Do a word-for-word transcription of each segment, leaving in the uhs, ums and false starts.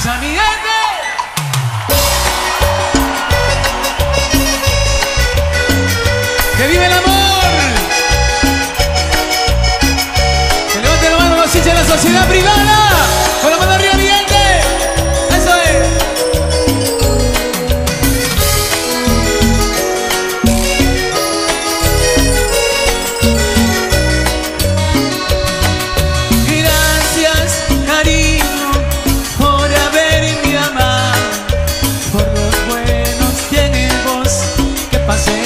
pasa, mi gente? ¡Que vive el amor! ¡Que levante la mano los hinchas de la sociedad privada! ¡Con la mano arriba, mi gente! ¡Eso es! Gracias, cariño, por haberme amado, por los buenos tiempos que pasé.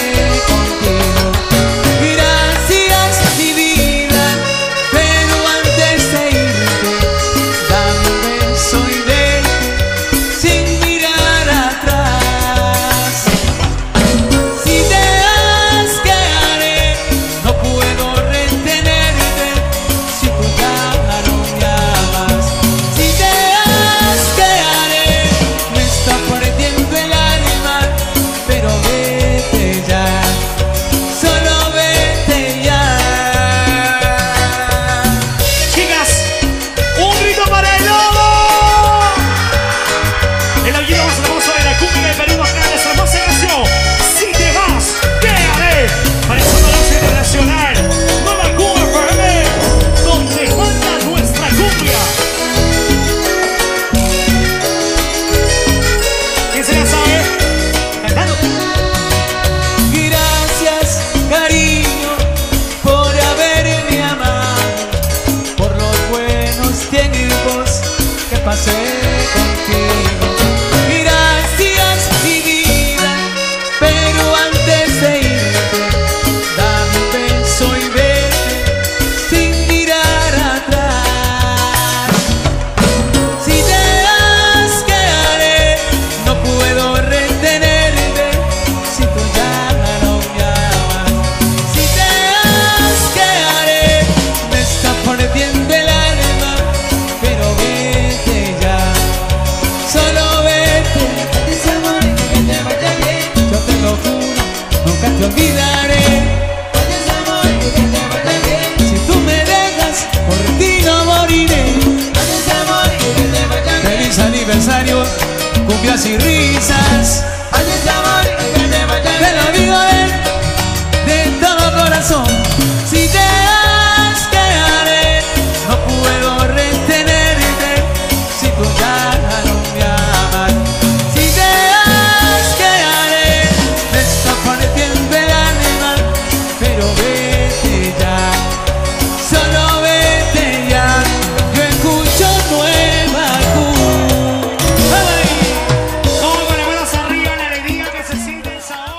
Pasé contigo. Gracias, mi vida, pero antes de irte, dame un beso y vete sin mirar atrás. Si te das que haré, no puedo retenerte si tú ya no me amas. Si te das que haré, me está perdiendo el alma, pero vete. Solo vete, ese amor que te vaya bien. Yo te lo juro, nunca te olvidaré. Ese amor que te vaya bien. Si tú me dejas, por ti no moriré. Ese amor que te vaya bien. Feliz aniversario, cumbias y risas.